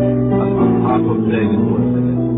الأصحاح 33.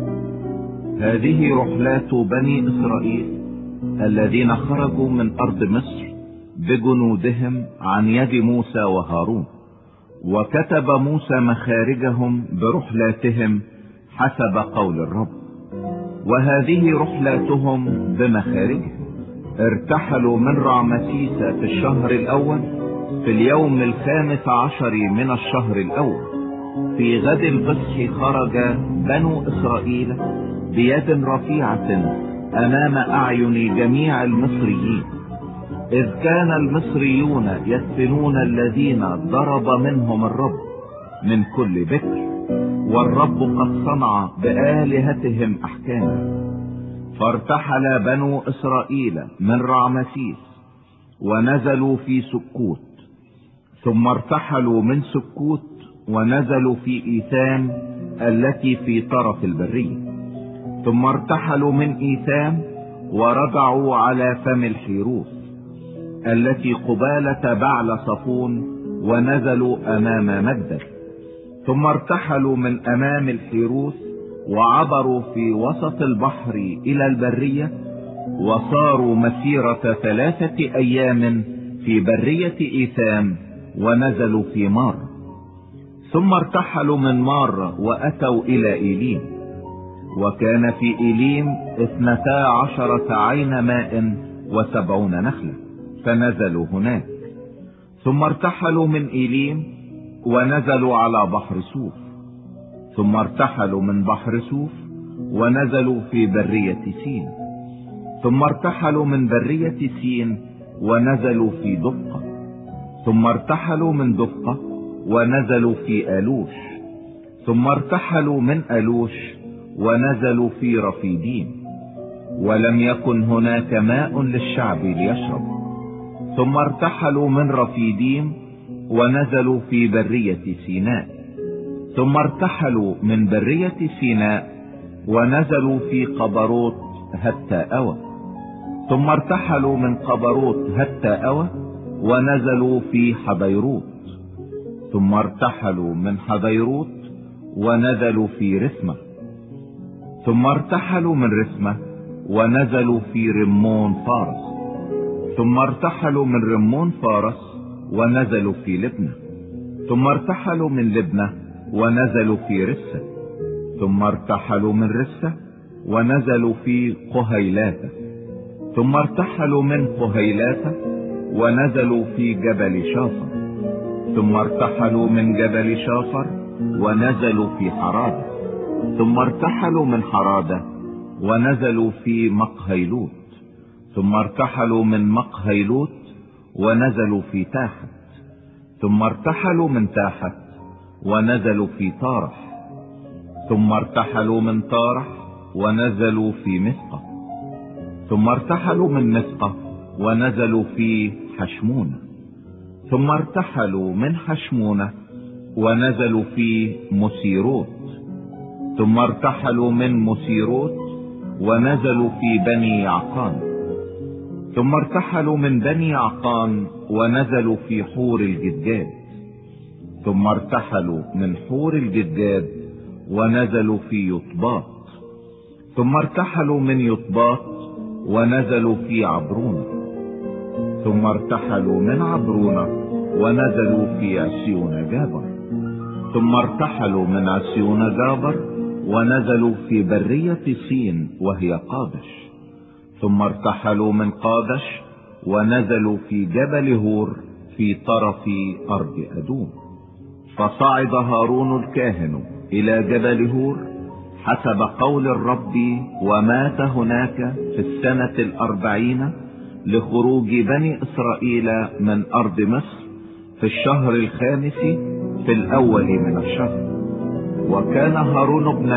هذه رحلات بني إسرائيل الذين خرجوا من أرض مصر بجنودهم عن يد موسى وهارون. وكتب موسى مخارجهم برحلاتهم حسب قول الرب. وهذه رحلاتهم بمخارجهم: ارتحلوا من رعمسيس في الشهر الأول في اليوم 15 من الشهر الأول. في غد الفصح خرج بنو إسرائيل بيد رفيعة أمام أعين جميع المصريين، إذ كان المصريون يدفنون الذين ضرب منهم الرب من كل بكر، والرب قد صنع بآلهتهم أحكاما. فارتحل بنو إسرائيل من رعمسيس ونزلوا في سكوت، ثم ارتحلوا من سكوت ونزلوا في إيثام التي في طرف البرية، ثم ارتحلوا من إيثام ورجعوا على فم الحيروث التي قبالة بعل صفون ونزلوا أمام مجدل، ثم ارتحلوا من أمام الحيروث وعبروا في وسط البحر إلى البرية، وصاروا مسيرة 3 أيام في برية إيثام ونزلوا في مار. ثم ارتحلوا من مار وأتوا إلى إيليم، وكان في إيليم 12 عين ماء و70 نخلة، فنزلوا هناك. ثم ارتحلوا من إيليم ونزلوا على بحر سوف، ثم ارتحلوا من بحر سوف ونزلوا في برية سين، ثم ارتحلوا من برية سين ونزلوا في دفقة، ثم ارتحلوا من دفقة ونزلوا في ألوش، ثم ارتحلوا من ألوش ونزلوا في رفيديم، ولم يكن هناك ماء للشعب ليشرب. ثم ارتحلوا من رفيديم ونزلوا في برية سيناء، ثم ارتحلوا من برية سيناء ونزلوا في قبروت هتاءوى، ثم ارتحلوا من قبروت هتاءوى ونزلوا في حبيروت، ثم ارتحلوا من حبيروت ونزلوا في رثمة، ثم ارتحلوا من رثمة ونزلوا في رمون فارس، ثم ارتحلوا من رمون فارس ونزلوا في لبنة، ثم ارتحلوا من لبنة ونزلوا في رسة، ثم ارتحلوا من رسة ونزلوا في قهيلاتة، ثم ارتحلوا من قهيلاتة ونزلوا في جبل شافر، ثم ارتحلوا من جبل شافر ونزلوا في حرادة، ثم ارتحلوا من حرادة ونزلوا في مقهيلوت، ثم ارتحلوا من مقهيلوت ونزلوا في تاحت، ثم ارتحلوا من تاحت ونزلوا في طارح، ثم ارتحلوا من طارح ونزلوا في مسقة، ثم ارتحلوا من مسقة ونزلوا في حشمونة، ثم ارتحلوا من حشمونة ونزلوا في مسيروت، ثم ارتحلوا من مسيروت ونزلوا في بني يعقان، ثم ارتحلوا من بني يعقان ونزلوا في حور الجدجاد، ثم ارتحلوا من حور الجدجاد ونزلوا في يطباط، ثم ارتحلوا من يطباط ونزلوا في عبرونة، ثم ارتحلوا من عبرونة ونزلوا في عسيون جابر، ثم ارتحلوا من عسيون جابر ونزلوا في برية صين وهي قادش، ثم ارتحلوا من قادش ونزلوا في جبل هور في طرف أرض أدوم. فصعد هارون الكاهن إلى جبل هور حسب قول الرب، ومات هناك في السنة 40 لخروج بني إسرائيل من أرض مصر في الشهر 5 في الأول من الشهر. وكان هارون ابن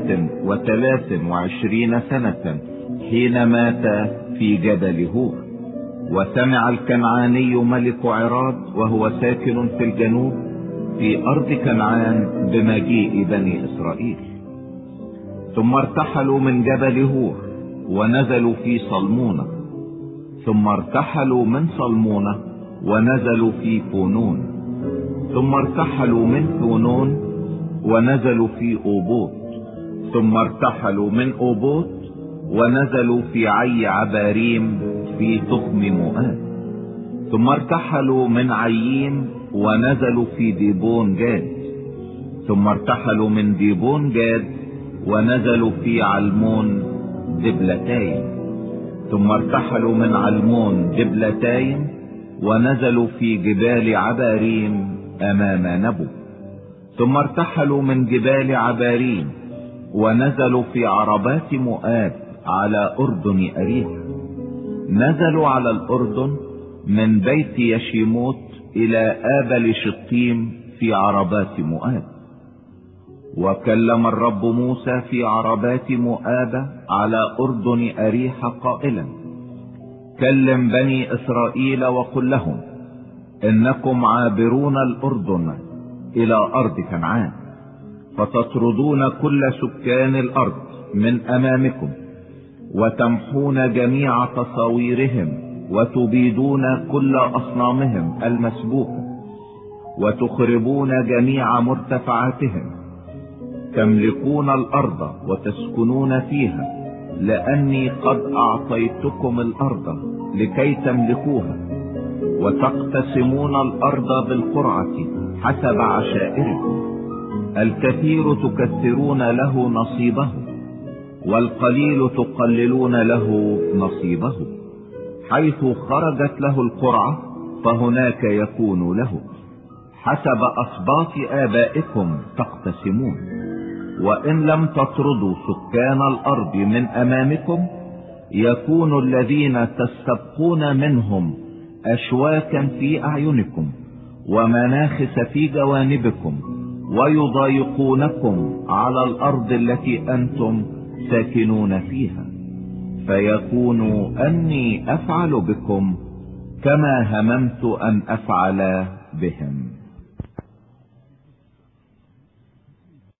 123 سنة حين مات في جبل هور. وسمع الكنعاني ملك عراد وهو ساكن في الجنوب في أرض كنعان بمجيء بني إسرائيل. ثم ارتحلوا من جبل هور ونزلوا في صلمونة، ثم ارتحلوا من صلمونة ونزلوا في فونون، ثم ارتحلوا من فونون ونزلوا في أوبوت، ثم ارتحلوا من أوبوت ونزلوا في عي عباريم في تخم مؤاب، ثم ارتحلوا من عيين ونزلوا في ديبون جاد، ثم ارتحلوا من ديبون جاد ونزلوا في علمون دبلتايم، ثم ارتحلوا من علمون دبلتايم ونزلوا في جبال عباريم امام نبو، ثم ارتحلوا من جبال عباريم ونزلوا في عربات مؤاب على اردن اريحا، نزلوا على الاردن من بيت يشيموت الى آبل شطيم في عربات مؤاب. وكلم الرب موسى في عربات مؤاب على اردن اريحا قائلا: كلم بني اسرائيل وقل لهم انكم عابرون الاردن الى ارض كنعان، فتطردون كل سكان الارض من امامكم، وتمحون جميع تصاويرهم، وتبيدون كل اصنامهم المسبوكة، وتخربون جميع مرتفعاتهم، تملكون الارض وتسكنون فيها، لاني قد اعطيتكم الارض لكي تملكوها، وتقتسمون الارض بالقرعة حسب عشائركم، الكثير تكثرون له نصيبه، والقليل تقللون له نصيبه، حيث خرجت له القرعة فهناك يكون له، حسب أسباط آبائكم تقتسمون. وإن لم تطردوا سكان الأرض من أمامكم، يكون الذين تستبقون منهم أشواكا في أعينكم، ومناخس في جوانبكم، ويضايقونكم على الأرض التي أنتم ساكنون فيها، فيكون أني أفعل بكم كما هممت أن أفعل بهم.